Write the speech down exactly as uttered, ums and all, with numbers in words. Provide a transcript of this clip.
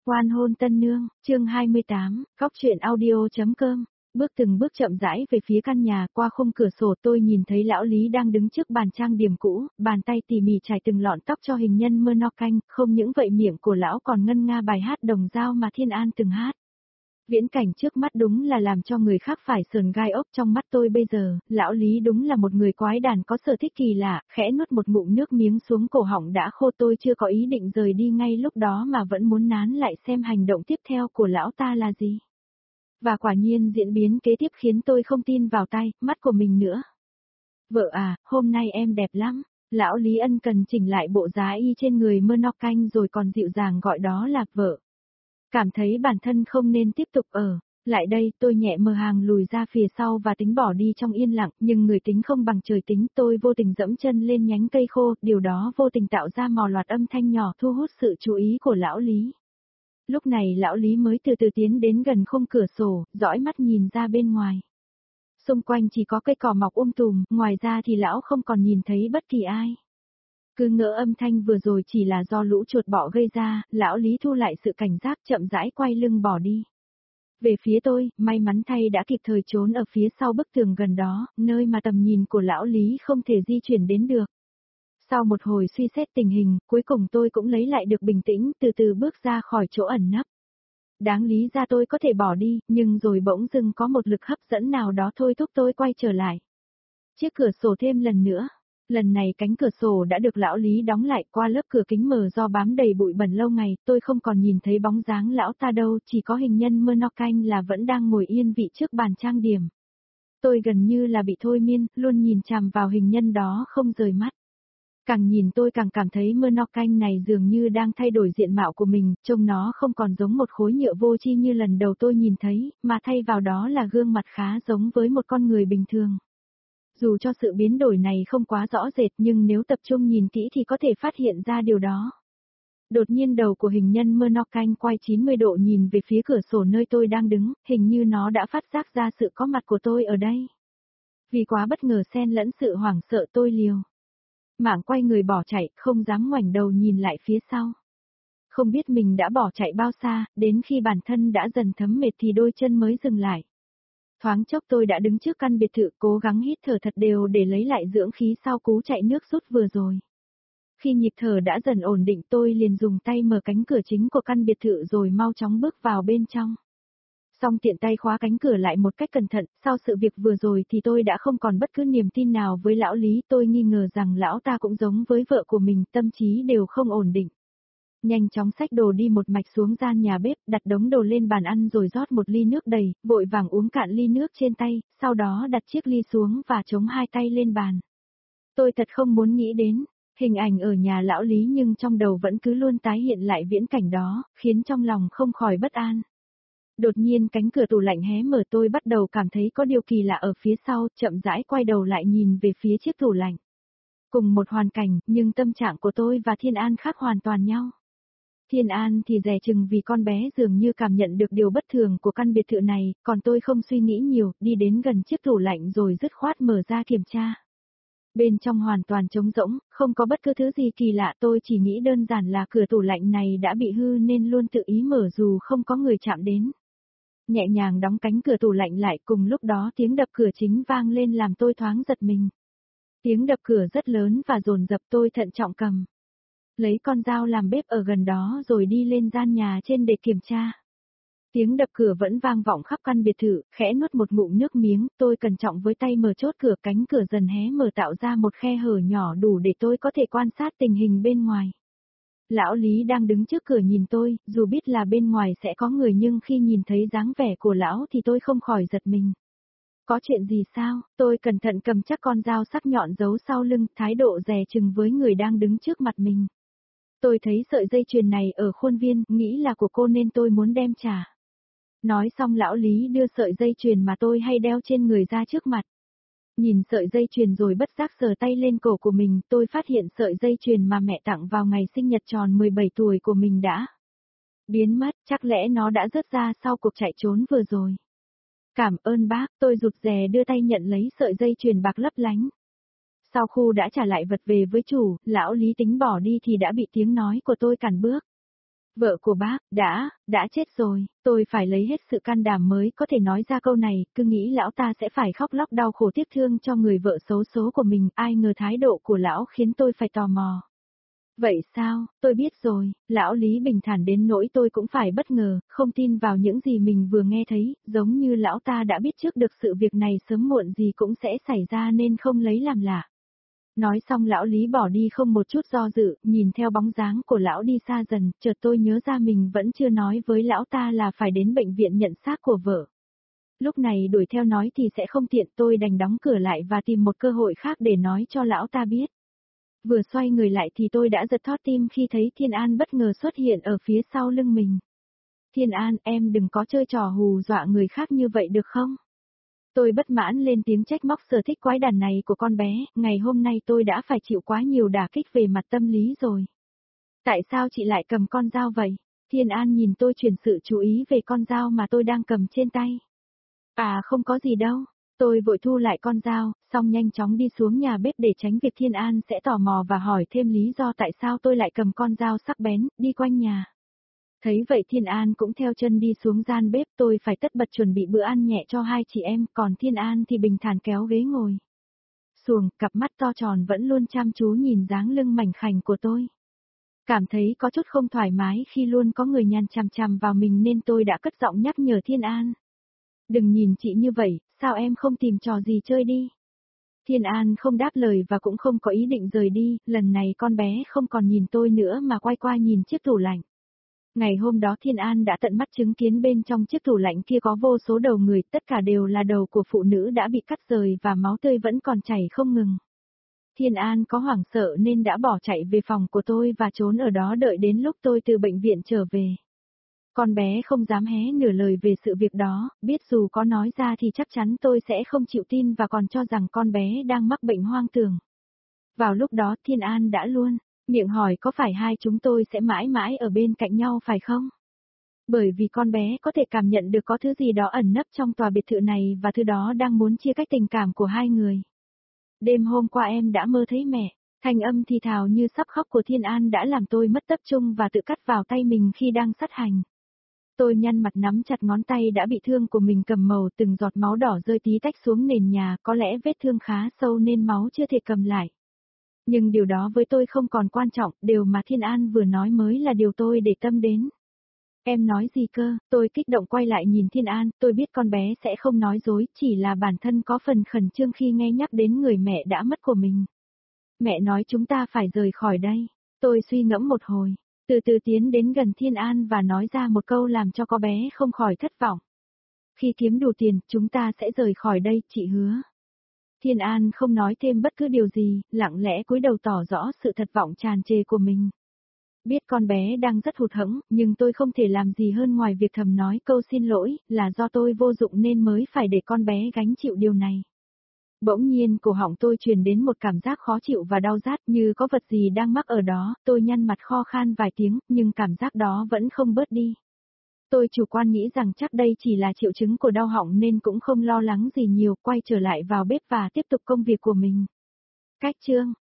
Oan hôn tân nương, chương hai mươi tám, góc truyện audio.com. Bước từng bước chậm rãi về phía căn nhà, qua khung cửa sổ tôi nhìn thấy lão Lý đang đứng trước bàn trang điểm cũ, bàn tay tỉ mỉ trải từng lọn tóc cho hình nhân mơ no canh, không những vậy miệng của lão còn ngân nga bài hát Đồng Dao mà Thiên An từng hát. Viễn cảnh trước mắt đúng là làm cho người khác phải sờn gai ốc. Trong mắt tôi bây giờ, lão Lý đúng là một người quái đản có sở thích kỳ lạ, khẽ nuốt một ngụm nước miếng xuống cổ họng đã khô. Tôi chưa có ý định rời đi ngay lúc đó mà vẫn muốn nán lại xem hành động tiếp theo của lão ta là gì. Và quả nhiên diễn biến kế tiếp khiến tôi không tin vào tay, mắt của mình nữa. Vợ à, hôm nay em đẹp lắm. Lão Lý ân cần chỉnh lại bộ giá y trên người mơ no canh rồi còn dịu dàng gọi đó là vợ. Cảm thấy bản thân không nên tiếp tục ở lại đây, tôi nhẹ mờ hàng lùi ra phía sau và tính bỏ đi trong yên lặng, nhưng người tính không bằng trời tính, tôi vô tình dẫm chân lên nhánh cây khô, điều đó vô tình tạo ra mò loạt âm thanh nhỏ thu hút sự chú ý của lão Lý. Lúc này lão Lý mới từ từ tiến đến gần khung cửa sổ, dõi mắt nhìn ra bên ngoài. Xung quanh chỉ có cây cỏ mọc um tùm, ngoài ra thì lão không còn nhìn thấy bất kỳ ai. Cứ ngỡ âm thanh vừa rồi chỉ là do lũ chuột bọ gây ra, lão Lý thu lại sự cảnh giác chậm rãi quay lưng bỏ đi. Về phía tôi, may mắn thay đã kịp thời trốn ở phía sau bức tường gần đó, nơi mà tầm nhìn của lão Lý không thể di chuyển đến được. Sau một hồi suy xét tình hình, cuối cùng tôi cũng lấy lại được bình tĩnh, từ từ bước ra khỏi chỗ ẩn nấp. Đáng lý ra tôi có thể bỏ đi, nhưng rồi bỗng dưng có một lực hấp dẫn nào đó thôi thúc tôi quay trở lại. Chiếc cửa sổ thêm lần nữa. Lần này cánh cửa sổ đã được lão Lý đóng lại, qua lớp cửa kính mờ do bám đầy bụi bẩn lâu ngày, tôi không còn nhìn thấy bóng dáng lão ta đâu, chỉ có hình nhân mơ no canh là vẫn đang ngồi yên vị trước bàn trang điểm. Tôi gần như là bị thôi miên, luôn nhìn chằm vào hình nhân đó không rời mắt. Càng nhìn tôi càng cảm thấy mơ no canh này dường như đang thay đổi diện mạo của mình, trông nó không còn giống một khối nhựa vô tri như lần đầu tôi nhìn thấy, mà thay vào đó là gương mặt khá giống với một con người bình thường. Dù cho sự biến đổi này không quá rõ rệt nhưng nếu tập trung nhìn kỹ thì có thể phát hiện ra điều đó. Đột nhiên đầu của hình nhân mơ no canh quay chín mươi độ nhìn về phía cửa sổ nơi tôi đang đứng, hình như nó đã phát giác ra sự có mặt của tôi ở đây. Vì quá bất ngờ xen lẫn sự hoảng sợ tôi liều mạng quay người bỏ chạy, không dám ngoảnh đầu nhìn lại phía sau. Không biết mình đã bỏ chạy bao xa, đến khi bản thân đã dần thấm mệt thì đôi chân mới dừng lại. Thoáng chốc tôi đã đứng trước căn biệt thự, cố gắng hít thở thật đều để lấy lại dưỡng khí sau cú chạy nước rút vừa rồi. Khi nhịp thở đã dần ổn định tôi liền dùng tay mở cánh cửa chính của căn biệt thự rồi mau chóng bước vào bên trong. Xong tiện tay khóa cánh cửa lại một cách cẩn thận, sau sự việc vừa rồi thì tôi đã không còn bất cứ niềm tin nào với lão Lý, tôi nghi ngờ rằng lão ta cũng giống với vợ của mình, tâm trí đều không ổn định. Nhanh chóng xách đồ đi một mạch xuống gian nhà bếp, đặt đống đồ lên bàn ăn rồi rót một ly nước đầy, vội vàng uống cạn ly nước trên tay, sau đó đặt chiếc ly xuống và chống hai tay lên bàn. Tôi thật không muốn nghĩ đến hình ảnh ở nhà lão Lý nhưng trong đầu vẫn cứ luôn tái hiện lại viễn cảnh đó, khiến trong lòng không khỏi bất an. Đột nhiên cánh cửa tủ lạnh hé mở, tôi bắt đầu cảm thấy có điều kỳ lạ ở phía sau, chậm rãi quay đầu lại nhìn về phía chiếc tủ lạnh. Cùng một hoàn cảnh, nhưng tâm trạng của tôi và Thiên An khác hoàn toàn nhau. Thiên An thì dè chừng vì con bé dường như cảm nhận được điều bất thường của căn biệt thự này, còn tôi không suy nghĩ nhiều, đi đến gần chiếc tủ lạnh rồi dứt khoát mở ra kiểm tra. Bên trong hoàn toàn trống rỗng, không có bất cứ thứ gì kỳ lạ, tôi chỉ nghĩ đơn giản là cửa tủ lạnh này đã bị hư nên luôn tự ý mở dù không có người chạm đến. Nhẹ nhàng đóng cánh cửa tủ lạnh lại, cùng lúc đó tiếng đập cửa chính vang lên làm tôi thoáng giật mình. Tiếng đập cửa rất lớn và dồn dập, tôi thận trọng cầm lấy con dao làm bếp ở gần đó rồi đi lên gian nhà trên để kiểm tra. Tiếng đập cửa vẫn vang vọng khắp căn biệt thự, khẽ nuốt một ngụm nước miếng, tôi cẩn trọng với tay mở chốt cửa, cánh cửa dần hé mở tạo ra một khe hở nhỏ đủ để tôi có thể quan sát tình hình bên ngoài. Lão Lý đang đứng trước cửa nhìn tôi, dù biết là bên ngoài sẽ có người nhưng khi nhìn thấy dáng vẻ của lão thì tôi không khỏi giật mình. Có chuyện gì sao? Tôi cẩn thận cầm chắc con dao sắc nhọn giấu sau lưng, thái độ dè chừng với người đang đứng trước mặt mình. Tôi thấy sợi dây chuyền này ở khuôn viên, nghĩ là của cô nên tôi muốn đem trả. Nói xong lão Lý đưa sợi dây chuyền mà tôi hay đeo trên người ra trước mặt. Nhìn sợi dây chuyền rồi bất giác sờ tay lên cổ của mình, tôi phát hiện sợi dây chuyền mà mẹ tặng vào ngày sinh nhật tròn mười bảy tuổi của mình đã biến mất, chắc lẽ nó đã rớt ra sau cuộc chạy trốn vừa rồi. Cảm ơn bác, tôi rụt rè đưa tay nhận lấy sợi dây chuyền bạc lấp lánh. Sau khu đã trả lại vật về với chủ, lão Lý tính bỏ đi thì đã bị tiếng nói của tôi cản bước. Vợ của bác, đã, đã chết rồi, tôi phải lấy hết sự can đảm mới có thể nói ra câu này, cứ nghĩ lão ta sẽ phải khóc lóc đau khổ tiếc thương cho người vợ xấu số của mình, ai ngờ thái độ của lão khiến tôi phải tò mò. Vậy sao, tôi biết rồi, lão Lý bình thản đến nỗi tôi cũng phải bất ngờ, không tin vào những gì mình vừa nghe thấy, giống như lão ta đã biết trước được sự việc này sớm muộn gì cũng sẽ xảy ra nên không lấy làm lạ. Nói xong lão Lý bỏ đi không một chút do dự, nhìn theo bóng dáng của lão đi xa dần, chợt tôi nhớ ra mình vẫn chưa nói với lão ta là phải đến bệnh viện nhận xác của vợ. Lúc này đuổi theo nói thì sẽ không tiện, tôi đành đóng cửa lại và tìm một cơ hội khác để nói cho lão ta biết. Vừa xoay người lại thì tôi đã giật thót tim khi thấy Thiên An bất ngờ xuất hiện ở phía sau lưng mình. Thiên An, em đừng có chơi trò hù dọa người khác như vậy được không? Tôi bất mãn lên tiếng trách móc sở thích quái đản này của con bé, ngày hôm nay tôi đã phải chịu quá nhiều đả kích về mặt tâm lý rồi. Tại sao chị lại cầm con dao vậy? Thiên An nhìn tôi chuyển sự chú ý về con dao mà tôi đang cầm trên tay. À không có gì đâu. Tôi vội thu lại con dao, xong nhanh chóng đi xuống nhà bếp để tránh việc Thiên An sẽ tò mò và hỏi thêm lý do tại sao tôi lại cầm con dao sắc bén, đi quanh nhà. Thấy vậy Thiên An cũng theo chân đi xuống gian bếp, tôi phải tất bật chuẩn bị bữa ăn nhẹ cho hai chị em, còn Thiên An thì bình thản kéo ghế ngồi. Xuồng, cặp mắt to tròn vẫn luôn chăm chú nhìn dáng lưng mảnh khảnh của tôi. Cảm thấy có chút không thoải mái khi luôn có người nhàn chằm chằm vào mình nên tôi đã cất giọng nhắc nhở Thiên An. Đừng nhìn chị như vậy, sao em không tìm trò gì chơi đi? Thiên An không đáp lời và cũng không có ý định rời đi, lần này con bé không còn nhìn tôi nữa mà quay qua nhìn chiếc tủ lạnh. Ngày hôm đó Thiên An đã tận mắt chứng kiến bên trong chiếc tủ lạnh kia có vô số đầu người, tất cả đều là đầu của phụ nữ đã bị cắt rời và máu tươi vẫn còn chảy không ngừng. Thiên An có hoảng sợ nên đã bỏ chạy về phòng của tôi và trốn ở đó đợi đến lúc tôi từ bệnh viện trở về. Con bé không dám hé nửa lời về sự việc đó, biết dù có nói ra thì chắc chắn tôi sẽ không chịu tin và còn cho rằng con bé đang mắc bệnh hoang tưởng. Vào lúc đó Thiên An đã luôn miệng hỏi có phải hai chúng tôi sẽ mãi mãi ở bên cạnh nhau phải không? Bởi vì con bé có thể cảm nhận được có thứ gì đó ẩn nấp trong tòa biệt thự này và thứ đó đang muốn chia cách tình cảm của hai người. Đêm hôm qua em đã mơ thấy mẹ, thanh âm thì thào như sắp khóc của Thiên An đã làm tôi mất tập trung và tự cắt vào tay mình khi đang sát hành. Tôi nhăn mặt nắm chặt ngón tay đã bị thương của mình cầm màu, từng giọt máu đỏ rơi tí tách xuống nền nhà, có lẽ vết thương khá sâu nên máu chưa thể cầm lại. Nhưng điều đó với tôi không còn quan trọng, điều mà Thiên An vừa nói mới là điều tôi để tâm đến. Em nói gì cơ? Tôi kích động quay lại nhìn Thiên An, tôi biết con bé sẽ không nói dối, chỉ là bản thân có phần khẩn trương khi nghe nhắc đến người mẹ đã mất của mình. Mẹ nói chúng ta phải rời khỏi đây. Tôi suy ngẫm một hồi, từ từ tiến đến gần Thiên An và nói ra một câu làm cho con bé không khỏi thất vọng. Khi kiếm đủ tiền, chúng ta sẽ rời khỏi đây, chị hứa. Thiên An không nói thêm bất cứ điều gì, lặng lẽ cúi đầu tỏ rõ sự thất vọng tràn trề của mình. Biết con bé đang rất hụt hẫng, nhưng tôi không thể làm gì hơn ngoài việc thầm nói câu xin lỗi, là do tôi vô dụng nên mới phải để con bé gánh chịu điều này. Bỗng nhiên cổ họng tôi truyền đến một cảm giác khó chịu và đau rát như có vật gì đang mắc ở đó, tôi nhăn mặt kho khan vài tiếng, nhưng cảm giác đó vẫn không bớt đi. Tôi chủ quan nghĩ rằng chắc đây chỉ là triệu chứng của đau họng nên cũng không lo lắng gì nhiều, quay trở lại vào bếp và tiếp tục công việc của mình. Cách chương